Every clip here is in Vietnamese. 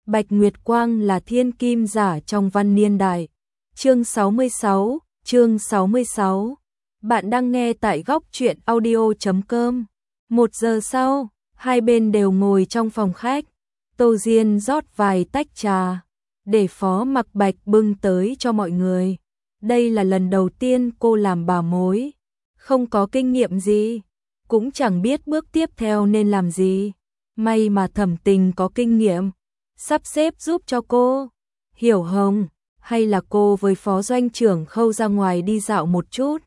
Bạch Nguyệt Quang là thiên kim giả trong văn niên đại. Chương 66. Bạn đang nghe tại góc truyện audio.com. 1 giờ sau, hai bên đều ngồi trong phòng khách. Tô Diên rót vài tách trà, để Phó Mặc Bạch bưng tới cho mọi người. Đây là lần đầu tiên cô làm bà mối, không có kinh nghiệm gì, cũng chẳng biết bước tiếp theo nên làm gì. May mà Thẩm Tình có kinh nghiệm, sắp xếp giúp cho cô. Hiểu Hồng, hay là cô với Phó Doanh trưởng Khâu ra ngoài đi dạo một chút?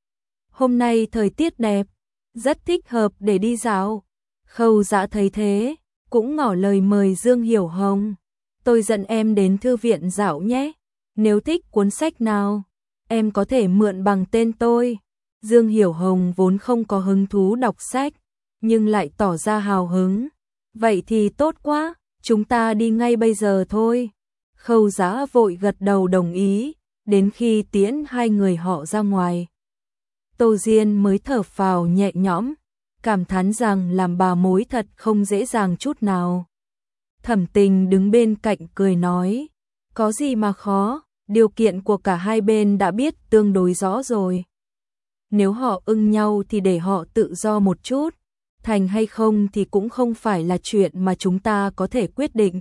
Hôm nay thời tiết đẹp, rất thích hợp để đi dạo. Khâu Dã thấy thế, cũng ngỏ lời mời Dương Hiểu Hồng. Tôi dẫn em đến thư viện dạo nhé. Nếu thích cuốn sách nào, em có thể mượn bằng tên tôi. Dương Hiểu Hồng vốn không có hứng thú đọc sách, nhưng lại tỏ ra hào hứng. Vậy thì tốt quá, chúng ta đi ngay bây giờ thôi. Khâu Dã vội gật đầu đồng ý, đến khi tiễn hai người họ ra ngoài. Tô Diên mới thở phào nhẹ nhõm, cảm thán rằng làm bà mối thật không dễ dàng chút nào. Thẩm Tình đứng bên cạnh cười nói, có gì mà khó, điều kiện của cả hai bên đã biết tương đối rõ rồi. Nếu họ ưng nhau thì để họ tự do một chút, thành hay không thì cũng không phải là chuyện mà chúng ta có thể quyết định.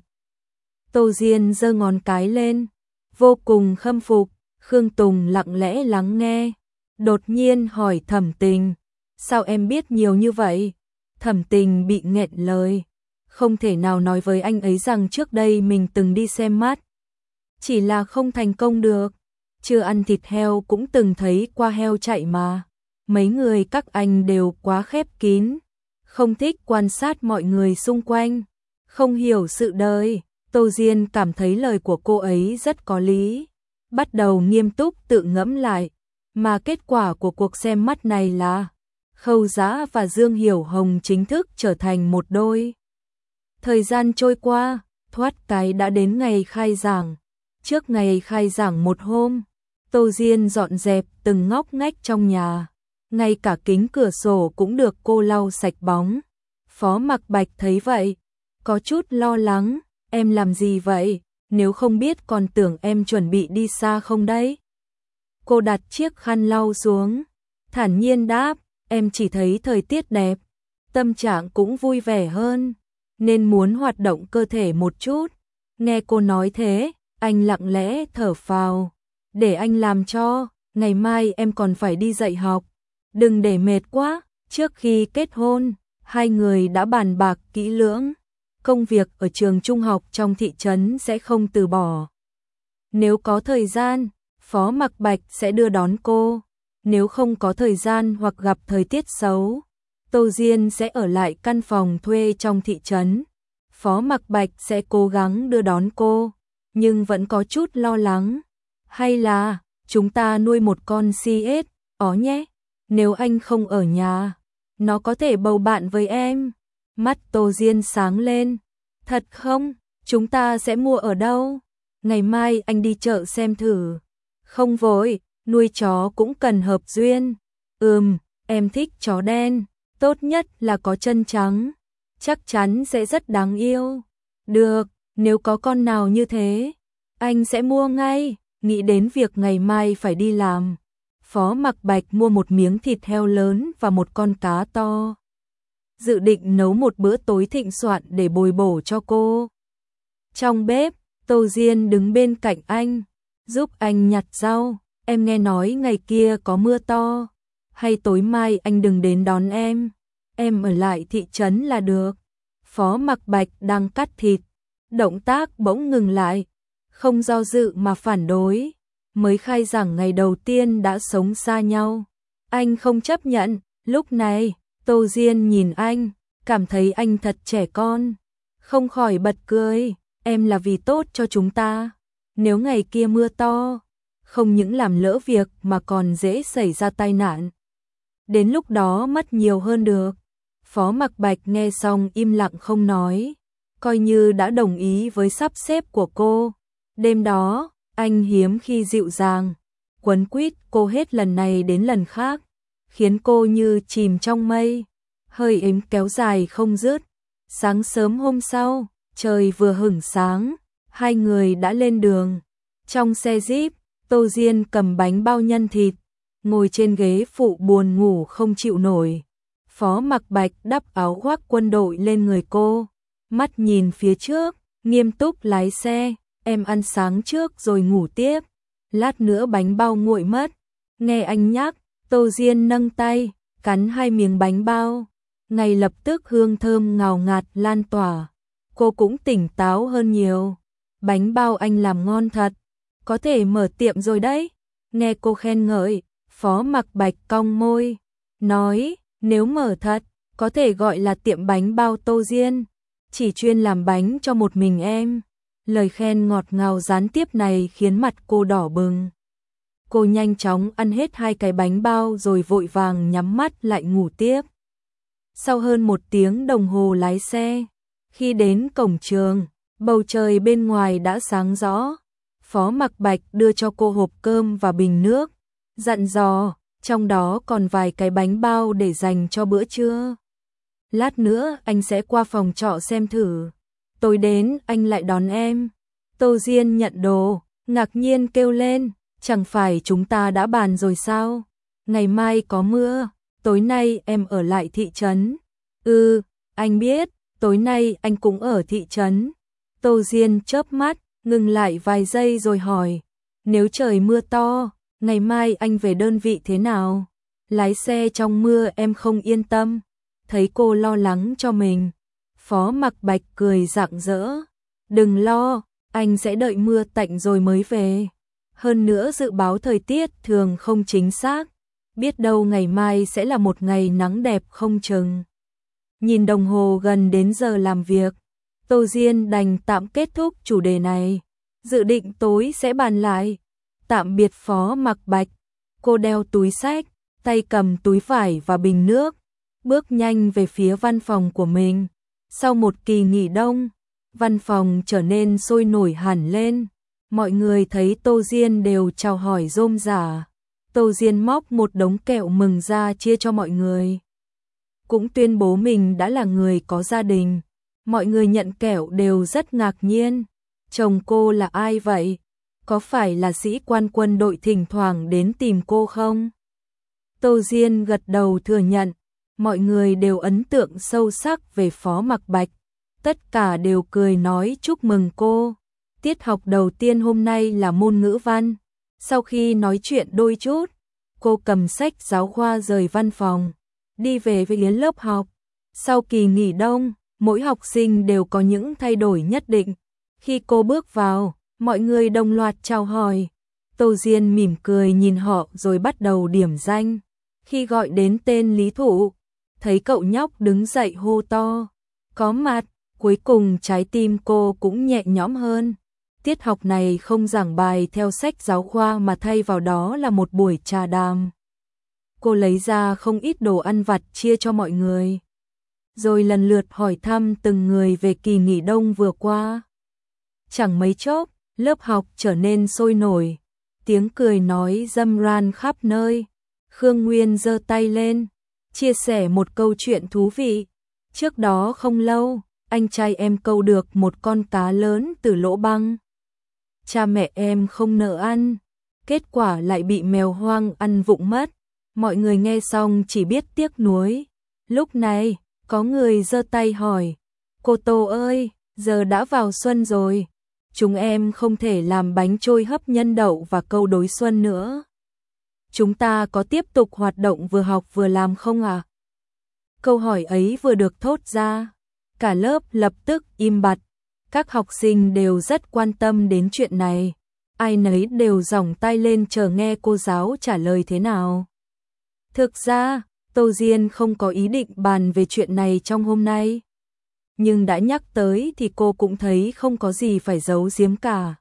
Tô Diên giơ ngón cái lên, vô cùng khâm phục. Khương Tùng lặng lẽ lắng nghe, đột nhiên hỏi Thẩm Tình, sao em biết nhiều như vậy? Thẩm Tình bị nghẹn lời, không thể nào nói với anh ấy rằng trước đây mình từng đi xem mắt. Chỉ là không thành công được, chưa ăn thịt heo cũng từng thấy qua heo chạy mà. Mấy người các anh đều quá khép kín, không thích quan sát mọi người xung quanh, không hiểu sự đời. Tô Diên cảm thấy lời của cô ấy rất có lý, bắt đầu nghiêm túc tự ngẫm lại, mà kết quả của cuộc xem mắt này là Khâu Dã và Dương Hiểu Hồng chính thức trở thành một đôi. Thời gian trôi qua, thoát cái đã đến ngày khai giảng. Trước ngày khai giảng một hôm, Tô Diên dọn dẹp từng ngóc ngách trong nhà, ngay cả kính cửa sổ cũng được cô lau sạch bóng. Phó Mặc Bạch thấy vậy, có chút lo lắng, em làm gì vậy, nếu không biết còn tưởng em chuẩn bị đi xa không đấy. Cô đặt chiếc khăn lau xuống, thản nhiên đáp, em chỉ thấy thời tiết đẹp, tâm trạng cũng vui vẻ hơn, nên muốn hoạt động cơ thể một chút. Nghe cô nói thế, anh lặng lẽ thở phào, để anh làm cho, ngày mai em còn phải đi dạy học, đừng để mệt quá. Trước khi kết hôn, hai người đã bàn bạc kỹ lưỡng, công việc ở trường trung học trong thị trấn sẽ không từ bỏ. Nếu có thời gian, Phó Mặc Bạch sẽ đưa đón cô, nếu không có thời gian hoặc gặp thời tiết xấu, Tô Diên sẽ ở lại căn phòng thuê trong thị trấn. Phó Mặc Bạch sẽ cố gắng đưa đón cô, nhưng vẫn có chút lo lắng. Hay là chúng ta nuôi một con CS ó nhé, nếu anh không ở nhà, nó có thể bầu bạn với em. Mắt Tô Diên sáng lên, thật không? Chúng ta sẽ mua ở đâu? Ngày mai anh đi chợ xem thử. Không vội, nuôi chó cũng cần hợp duyên. Em thích chó đen, tốt nhất là có chân trắng, chắc chắn sẽ rất đáng yêu. Được, nếu có con nào như thế, anh sẽ mua ngay. Nghĩ đến việc ngày mai phải đi làm, Phó Mặc Bạch mua một miếng thịt heo lớn và một con cá to, dự định nấu một bữa tối thịnh soạn để bồi bổ cho cô. Trong bếp, Tô Diên đứng bên cạnh anh, giúp anh nhặt rau. Em nghe nói ngày kia có mưa to, hay tối mai anh đừng đến đón em ở lại thị trấn là được. Phó Mặc Bạch đang cắt thịt, động tác bỗng ngừng lại, không do dự mà phản đối. Mới khai giảng ngày đầu tiên đã sống xa nhau, anh không chấp nhận. Lúc này, Tô Diên nhìn anh, cảm thấy anh thật trẻ con, không khỏi bật cười. Em là vì tốt cho chúng ta, nếu ngày kia mưa to, không những làm lỡ việc mà còn dễ xảy ra tai nạn, đến lúc đó mất nhiều hơn được. Phó Mặc Bạch nghe xong im lặng không nói, coi như đã đồng ý với sắp xếp của cô. Đêm đó, anh hiếm khi dịu dàng, quấn quýt cô hết lần này đến lần khác, khiến cô như chìm trong mây, hơi ấm kéo dài không dứt. Sáng sớm hôm sau, Trời vừa hửng sáng, hai người đã lên đường. Trong xe Jeep, Tô Diên cầm bánh bao nhân thịt, ngồi trên ghế phụ buồn ngủ không chịu nổi. Phó Mặc Bạch đắp áo khoác quân đội lên người cô, mắt nhìn phía trước, nghiêm túc lái xe. Em ăn sáng trước rồi ngủ tiếp, lát nữa bánh bao nguội mất. Nghe anh nhắc, Tô Diên nâng tay, cắn hai miếng bánh bao. Ngay lập tức hương thơm ngào ngạt lan tỏa. Cô cũng tỉnh táo hơn nhiều. Bánh bao anh làm ngon thật, có thể mở tiệm rồi đấy. Nghe cô khen ngợi, Phó Mặc Bạch cong môi, nói, nếu mở thật, có thể gọi là tiệm bánh bao Tô Diên, chỉ chuyên làm bánh cho một mình em. Lời khen ngọt ngào gián tiếp này khiến mặt cô đỏ bừng. Cô nhanh chóng ăn hết hai cái bánh bao rồi vội vàng nhắm mắt lại ngủ tiếp. Sau hơn 1 tiếng đồng hồ lái xe, khi đến cổng trường, bầu trời bên ngoài đã sáng rõ. Phó Mặc Bạch đưa cho cô hộp cơm và bình nước, dặn dò, trong đó còn vài cái bánh bao để dành cho bữa trưa. Lát nữa anh sẽ qua phòng trọ xem thử. Tối đến anh lại đón em. Tô Diên nhận đồ, ngạc nhiên kêu lên, chẳng phải chúng ta đã bàn rồi sao? Ngày mai có mưa, tối nay em ở lại thị trấn. Anh biết, tối nay anh cũng ở thị trấn. Tô Diên chớp mắt, ngừng lại vài giây rồi hỏi, nếu trời mưa to, ngày mai anh về đơn vị thế nào? Lái xe trong mưa em không yên tâm. Thấy cô lo lắng cho mình, Phó Mặc Bạch cười rạng rỡ, đừng lo, anh sẽ đợi mưa tạnh rồi mới về. Hơn nữa dự báo thời tiết thường không chính xác, biết đâu ngày mai sẽ là một ngày nắng đẹp không chừng. Nhìn đồng hồ gần đến giờ làm việc, Tô Diên đành tạm kết thúc chủ đề này, dự định tối sẽ bàn lại. Tạm biệt Phó Mặc Bạch, cô đeo túi xách, tay cầm túi vải và bình nước, bước nhanh về phía văn phòng của mình. Sau một kỳ nghỉ đông, văn phòng trở nên sôi nổi hẳn lên. Mọi người thấy Tô Diên đều chào hỏi rôm rả. Tô Diên móc một đống kẹo mừng ra chia cho mọi người. Cũng tuyên bố mình đã là người có gia đình. Mọi người nhận kẹo đều rất ngạc nhiên. Chồng cô là ai vậy? Có phải là sĩ quan quân đội thỉnh thoảng đến tìm cô không? Tô Diên gật đầu thừa nhận. Mọi người đều ấn tượng sâu sắc về Phó Mặc Bạch. Tất cả đều cười nói chúc mừng cô. Tiết học đầu tiên hôm nay là môn ngữ văn. Sau khi nói chuyện đôi chút, cô cầm sách giáo khoa rời văn phòng, đi về với lớp học. Sau kỳ nghỉ đông, mỗi học sinh đều có những thay đổi nhất định. Khi cô bước vào, mọi người đồng loạt chào hỏi. Tô Diên mỉm cười nhìn họ rồi bắt đầu điểm danh. Khi gọi đến tên Lý Thụ, thấy cậu nhóc đứng dậy hô to, có mặt, cuối cùng trái tim cô cũng nhẹ nhõm hơn. Tiết học này không giảng bài theo sách giáo khoa mà thay vào đó là một buổi trà đàm. Cô lấy ra không ít đồ ăn vặt chia cho mọi người, rồi lần lượt hỏi thăm từng người về kỳ nghỉ đông vừa qua. Chẳng mấy chốc, lớp học trở nên sôi nổi, tiếng cười nói râm ran khắp nơi. Khương Nguyên giơ tay lên, chia sẻ một câu chuyện thú vị. Trước đó không lâu, anh trai em câu được một con cá lớn từ lỗ băng. Cha mẹ em không nỡ ăn, kết quả lại bị mèo hoang ăn vụng mất. Mọi người nghe xong chỉ biết tiếc nuối. Lúc này, có người giơ tay hỏi, cô Tô ơi, giờ đã vào xuân rồi, chúng em không thể làm bánh trôi hấp nhân đậu và câu đối xuân nữa. Chúng ta có tiếp tục hoạt động vừa học vừa làm không ạ? Câu hỏi ấy vừa được thốt ra, cả lớp lập tức im bặt. Các học sinh đều rất quan tâm đến chuyện này. Ai nấy đều giỏng tay lên chờ nghe cô giáo trả lời thế nào. Thực ra, Tô Diên không có ý định bàn về chuyện này trong hôm nay. Nhưng đã nhắc tới thì cô cũng thấy không có gì phải giấu giếm cả.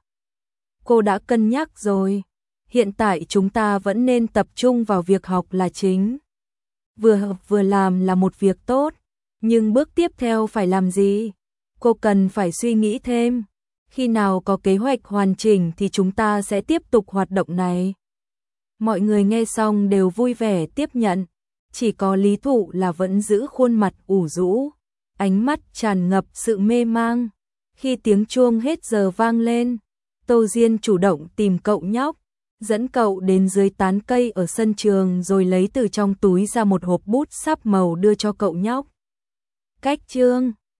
Cô đã cân nhắc rồi. Hiện tại chúng ta vẫn nên tập trung vào việc học là chính. Vừa học vừa làm là một việc tốt, nhưng bước tiếp theo phải làm gì? Cô cần phải suy nghĩ thêm. Khi nào có kế hoạch hoàn chỉnh thì chúng ta sẽ tiếp tục hoạt động này. Mọi người nghe xong đều vui vẻ tiếp nhận. Chỉ có Lý Thụ là vẫn giữ khuôn mặt ủ rũ, ánh mắt tràn ngập sự mê mang. Khi tiếng chuông hết giờ vang lên, Tô Diên chủ động tìm cậu nhóc, dẫn cậu đến dưới tán cây ở sân trường rồi lấy từ trong túi ra một hộp bút sáp màu đưa cho cậu nhóc. Cách chương